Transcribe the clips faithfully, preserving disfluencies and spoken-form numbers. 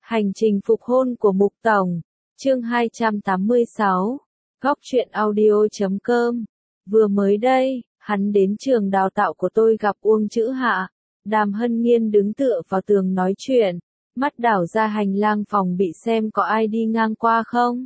Hành trình phục hôn của Mục Tổng, chương hai trăm tám mươi sáu, góc truyện audio chấm com. Vừa mới đây, hắn đến trường đào tạo của tôi gặp Uông Chữ Hạ. Đàm Hân Nghiên đứng tựa vào tường nói chuyện, mắt đảo ra hành lang phòng bị xem có ai đi ngang qua không.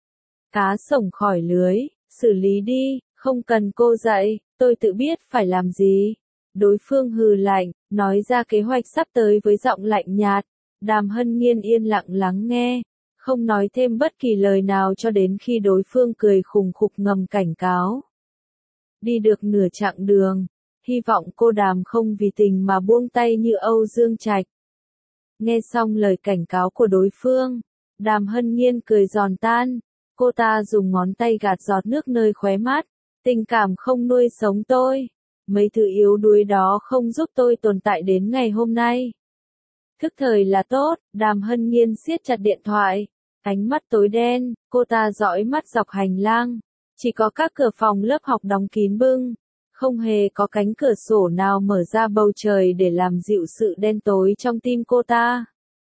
Cá sổng khỏi lưới, xử lý đi, không cần cô dạy, tôi tự biết phải làm gì. Đối phương hừ lạnh, nói ra kế hoạch sắp tới với giọng lạnh nhạt. Đàm Hân Nghiên yên lặng lắng nghe, không nói thêm bất kỳ lời nào cho đến khi đối phương cười khùng khục ngầm cảnh cáo. Đi được nửa chặng đường, hy vọng cô Đàm không vì tình mà buông tay như Âu Dương Trạch. Nghe xong lời cảnh cáo của đối phương, Đàm Hân Nghiên cười giòn tan, cô ta dùng ngón tay gạt giọt nước nơi khóe mắt, tình cảm không nuôi sống tôi, mấy thứ yếu đuối đó không giúp tôi tồn tại đến ngày hôm nay. Thức thời là tốt, Đàm Hân Nghiên siết chặt điện thoại, ánh mắt tối đen, cô ta dõi mắt dọc hành lang, chỉ có các cửa phòng lớp học đóng kín bưng, không hề có cánh cửa sổ nào mở ra bầu trời để làm dịu sự đen tối trong tim cô ta.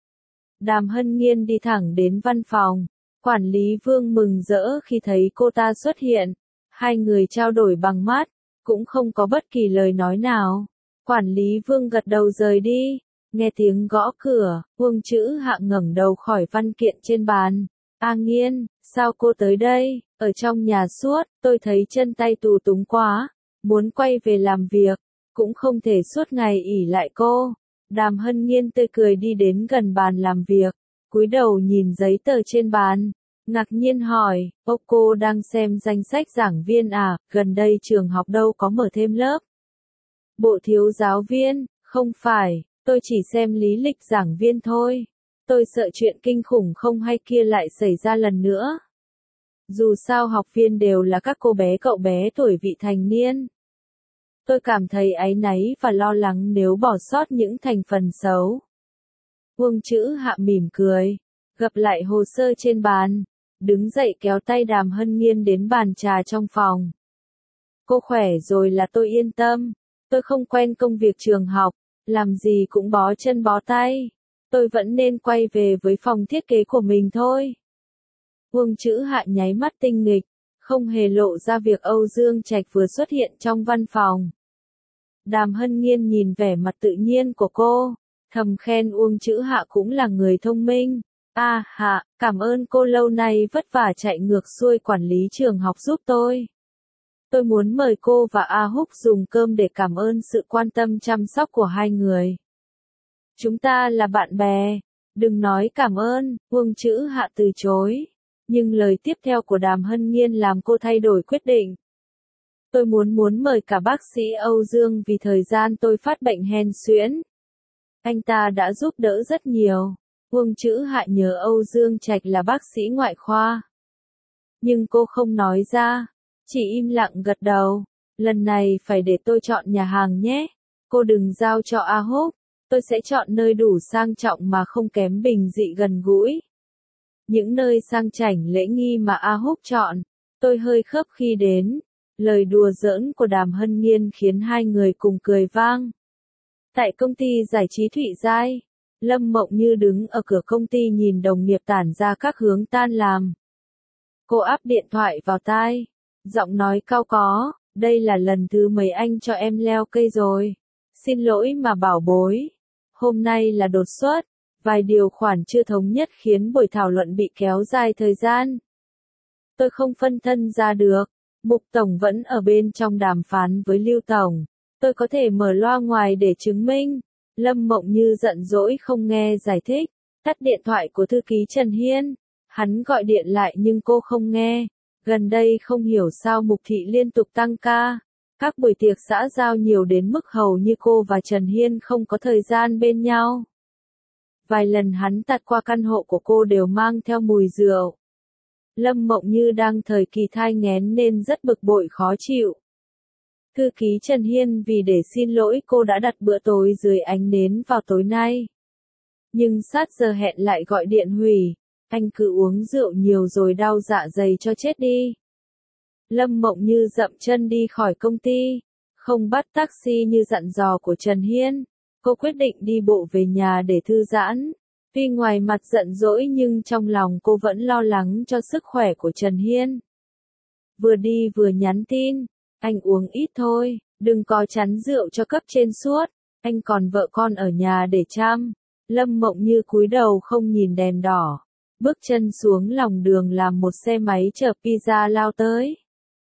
Đàm Hân Nghiên đi thẳng đến văn phòng, quản lý Vương mừng rỡ khi thấy cô ta xuất hiện, hai người trao đổi bằng mắt, cũng không có bất kỳ lời nói nào. Quản lý Vương gật đầu rời đi. Nghe tiếng gõ cửa, Uông Chữ Hạ ngẩng đầu khỏi văn kiện trên bàn. A Nghiên, sao cô tới đây? Ở trong nhà suốt, tôi thấy chân tay tù túng quá, muốn quay về làm việc, cũng không thể suốt ngày ỷ lại cô. Đàm Hân Nghiên tươi cười đi đến gần bàn làm việc, cúi đầu nhìn giấy tờ trên bàn, ngạc nhiên hỏi, ô cô đang xem danh sách giảng viên à, gần đây trường học đâu có mở thêm lớp. Bộ thiếu giáo viên, không phải. Tôi chỉ xem lý lịch giảng viên thôi. Tôi sợ chuyện kinh khủng không hay kia lại xảy ra lần nữa. Dù sao học viên đều là các cô bé cậu bé tuổi vị thành niên. Tôi cảm thấy áy náy và lo lắng nếu bỏ sót những thành phần xấu. Uông Chữ Hạ mỉm cười, gập lại hồ sơ trên bàn, đứng dậy kéo tay Đàm Hân Nghiên đến bàn trà trong phòng. Cô khỏe rồi là tôi yên tâm. Tôi không quen công việc trường học. Làm gì cũng bó chân bó tay, tôi vẫn nên quay về với phòng thiết kế của mình thôi. Uông Chữ Hạ nháy mắt tinh nghịch, không hề lộ ra việc Âu Dương Trạch vừa xuất hiện trong văn phòng. Đàm Hân Nghiên nhìn vẻ mặt tự nhiên của cô, thầm khen Uông Chữ Hạ cũng là người thông minh. A à, Hạ, cảm ơn cô lâu nay vất vả chạy ngược xuôi quản lý trường học giúp tôi. Tôi muốn mời cô và A Húc dùng cơm để cảm ơn sự quan tâm chăm sóc của hai người. Chúng ta là bạn bè, đừng nói cảm ơn, Uông Chữ Hạ từ chối. Nhưng lời tiếp theo của Đàm Hân Nghiên làm cô thay đổi quyết định. Tôi muốn muốn mời cả bác sĩ Âu Dương vì thời gian tôi phát bệnh hen suyễn. Anh ta đã giúp đỡ rất nhiều. Uông Chữ Hạ nhớ Âu Dương Trạch là bác sĩ ngoại khoa. Nhưng cô không nói ra. Chỉ im lặng gật đầu, lần này phải để tôi chọn nhà hàng nhé, cô đừng giao cho A Húc, tôi sẽ chọn nơi đủ sang trọng mà không kém bình dị gần gũi. Những nơi sang chảnh lễ nghi mà A Húc chọn, tôi hơi khớp khi đến, lời đùa giỡn của Đàm Hân Nghiên khiến hai người cùng cười vang. Tại công ty giải trí Thụy Giai, Lâm Mộng Như đứng ở cửa công ty nhìn đồng nghiệp tản ra các hướng tan làm. Cô áp điện thoại vào tai. Giọng nói cao có, đây là lần thứ mấy anh cho em leo cây rồi. Xin lỗi mà bảo bối. Hôm nay là đột xuất, vài điều khoản chưa thống nhất khiến buổi thảo luận bị kéo dài thời gian. Tôi không phân thân ra được. Mục Tổng vẫn ở bên trong đàm phán với Lưu Tổng. Tôi có thể mở loa ngoài để chứng minh. Lâm Mộng Như giận dỗi không nghe giải thích. Tắt điện thoại của thư ký Trần Hiên. Hắn gọi điện lại nhưng cô không nghe. Gần đây không hiểu sao Mục Thị liên tục tăng ca, các buổi tiệc xã giao nhiều đến mức hầu như cô và Trần Hiên không có thời gian bên nhau. Vài lần hắn tạt qua căn hộ của cô đều mang theo mùi rượu. Lâm Mộng Như đang thời kỳ thai nghén nên rất bực bội khó chịu. Thư ký Trần Hiên vì để xin lỗi cô đã đặt bữa tối dưới ánh nến vào tối nay. Nhưng sát giờ hẹn lại gọi điện hủy. Anh cứ uống rượu nhiều rồi đau dạ dày cho chết đi. Lâm Mộng Như dậm chân đi khỏi công ty, không bắt taxi như dặn dò của Trần Hiên. Cô quyết định đi bộ về nhà để thư giãn. Tuy ngoài mặt giận dỗi nhưng trong lòng cô vẫn lo lắng cho sức khỏe của Trần Hiên. Vừa đi vừa nhắn tin, anh uống ít thôi, đừng có chắn rượu cho cấp trên suốt, anh còn vợ con ở nhà để chăm. Lâm Mộng Như cúi đầu không nhìn đèn đỏ, bước chân xuống lòng đường làm một xe máy chở pizza lao tới.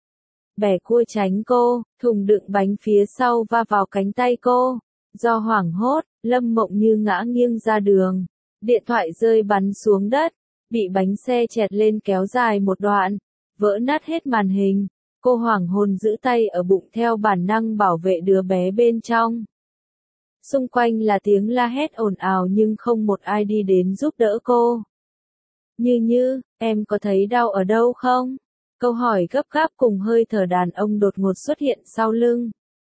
Bẻ cua tránh cô, thùng đựng bánh phía sau va vào cánh tay cô. Do hoảng hốt, Lâm Mộng Như ngã nghiêng ra đường. Điện thoại rơi bắn xuống đất, bị bánh xe chẹt lên kéo dài một đoạn, vỡ nát hết màn hình. Cô hoảng hồn giữ tay ở bụng theo bản năng bảo vệ đứa bé bên trong. Xung quanh là tiếng la hét ồn ào nhưng không một ai đi đến giúp đỡ cô. Như Như, em có thấy đau ở đâu không? Câu hỏi gấp gáp cùng hơi thở đàn ông đột ngột xuất hiện sau lưng.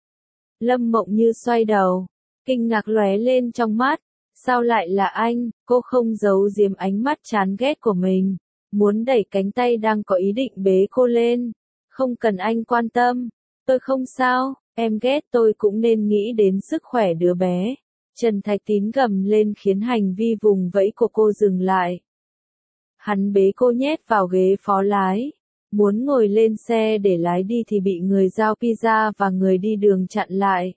Lâm Mộng Như xoay đầu, kinh ngạc lóe lên trong mắt. Sao lại là anh? Cô không giấu giếm ánh mắt chán ghét của mình, muốn đẩy cánh tay đang có ý định bế cô lên. Không cần anh quan tâm, tôi không sao, em ghét tôi cũng nên nghĩ đến sức khỏe đứa bé. Trần Thạch Tín gầm lên khiến hành vi vùng vẫy của cô dừng lại. Hắn bế cô nhét vào ghế phó lái, muốn ngồi lên xe để lái đi thì bị người giao pizza và người đi đường chặn lại.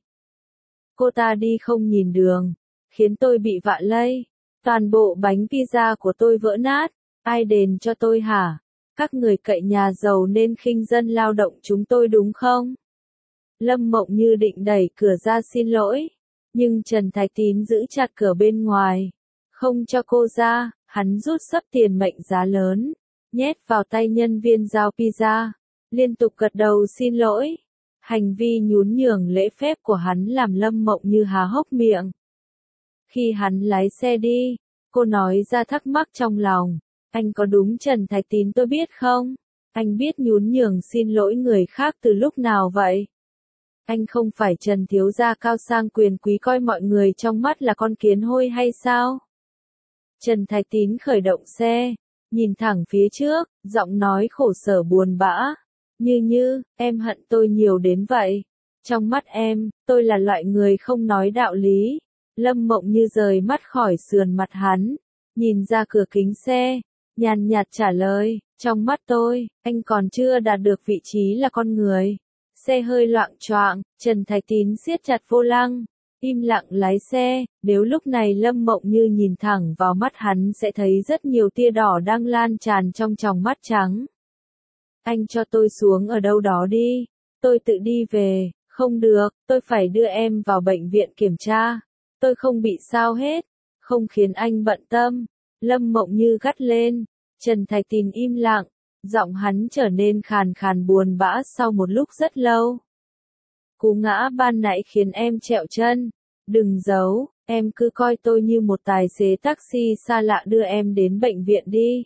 Cô ta đi không nhìn đường, khiến tôi bị vạ lây. Toàn bộ bánh pizza của tôi vỡ nát, ai đền cho tôi hả? Các người cậy nhà giàu nên khinh dân lao động chúng tôi đúng không? Lâm Mộng Như định đẩy cửa ra xin lỗi, nhưng Trần Thạch Tín giữ chặt cửa bên ngoài, không cho cô ra. Hắn rút xấp tiền mệnh giá lớn, nhét vào tay nhân viên giao pizza, liên tục gật đầu xin lỗi. Hành vi nhún nhường lễ phép của hắn làm Lâm Mộng Như há hốc miệng. Khi hắn lái xe đi, cô nói ra thắc mắc trong lòng. Anh có đúng Trần Thạch Tín tôi biết không? Anh biết nhún nhường xin lỗi người khác từ lúc nào vậy? Anh không phải Trần thiếu gia cao sang quyền quý coi mọi người trong mắt là con kiến hôi hay sao? Trần Thạch Tín khởi động xe, nhìn thẳng phía trước, giọng nói khổ sở buồn bã. Như Như, em hận tôi nhiều đến vậy. Trong mắt em, tôi là loại người không nói đạo lý. Lâm Mộng Như rời mắt khỏi sườn mặt hắn, nhìn ra cửa kính xe, nhàn nhạt trả lời, trong mắt tôi, anh còn chưa đạt được vị trí là con người. Xe hơi loạng choạng, Trần Thạch Tín siết chặt vô lăng, im lặng lái xe. Nếu lúc này Lâm Mộng Như nhìn thẳng vào mắt hắn sẽ thấy rất nhiều tia đỏ đang lan tràn trong tròng mắt trắng. Anh cho tôi xuống ở đâu đó đi, tôi tự đi về. Không được, tôi phải đưa em vào bệnh viện kiểm tra. Tôi không bị sao hết, không khiến anh bận tâm. Lâm Mộng Như gắt lên. Trần Thạch Tín im lặng, giọng hắn trở nên khàn khàn buồn bã sau một lúc rất lâu. Cú ngã ban nãy khiến em trẹo chân. Đừng giấu, em cứ coi tôi như một tài xế taxi xa lạ đưa em đến bệnh viện đi.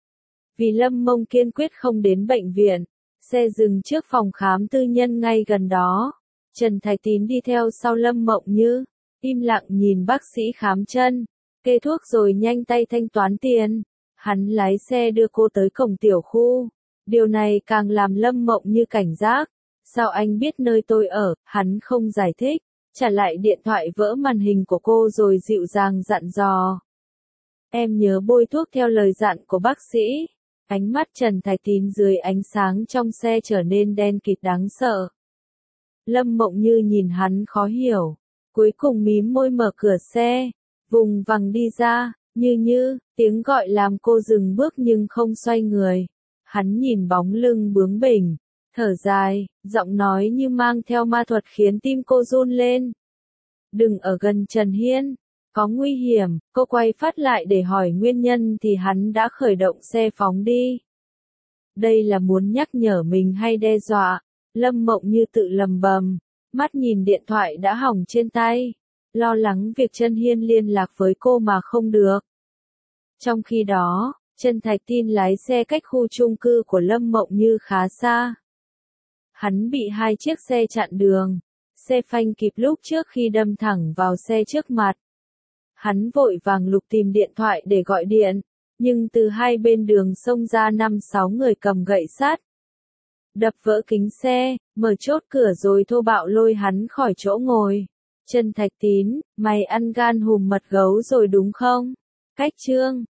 Vì Lâm Mông kiên quyết không đến bệnh viện, xe dừng trước phòng khám tư nhân ngay gần đó. Trần Thạch Tín đi theo sau Lâm Mộng Như, im lặng nhìn bác sĩ khám chân, kê thuốc rồi nhanh tay thanh toán tiền. Hắn lái xe đưa cô tới cổng tiểu khu. Điều này càng làm Lâm Mộng Như cảnh giác. Sao anh biết nơi tôi ở? Hắn không giải thích, trả lại điện thoại vỡ màn hình của cô rồi dịu dàng dặn dò. Em nhớ bôi thuốc theo lời dặn của bác sĩ. Ánh mắt Trần Thạch Tín dưới ánh sáng trong xe trở nên đen kịt đáng sợ. Lâm Mộng Như nhìn hắn khó hiểu, cuối cùng mím môi mở cửa xe, vùng vằng đi ra. Như Như, tiếng gọi làm cô dừng bước nhưng không xoay người. Hắn nhìn bóng lưng bướng bỉnh, thở dài, giọng nói như mang theo ma thuật khiến tim cô run lên. Đừng ở gần Trần Hiên, có nguy hiểm. Cô quay phát lại để hỏi nguyên nhân thì hắn đã khởi động xe phóng đi. Đây là muốn nhắc nhở mình hay đe dọa? Lâm Mộng Như tự lầm bầm, mắt nhìn điện thoại đã hỏng trên tay, lo lắng việc Trần Hiên liên lạc với cô mà không được. Trong khi đó, Trần Thạch Tín lái xe cách khu chung cư của Lâm Mộng Như khá xa. Hắn bị hai chiếc xe chặn đường, xe phanh kịp lúc trước khi đâm thẳng vào xe trước mặt. Hắn vội vàng lục tìm điện thoại để gọi điện, nhưng từ hai bên đường xông ra năm sáu người cầm gậy sắt, đập vỡ kính xe, mở chốt cửa rồi thô bạo lôi hắn khỏi chỗ ngồi. Trần Thạch Tín, mày ăn gan hùm mật gấu rồi đúng không? Cách chương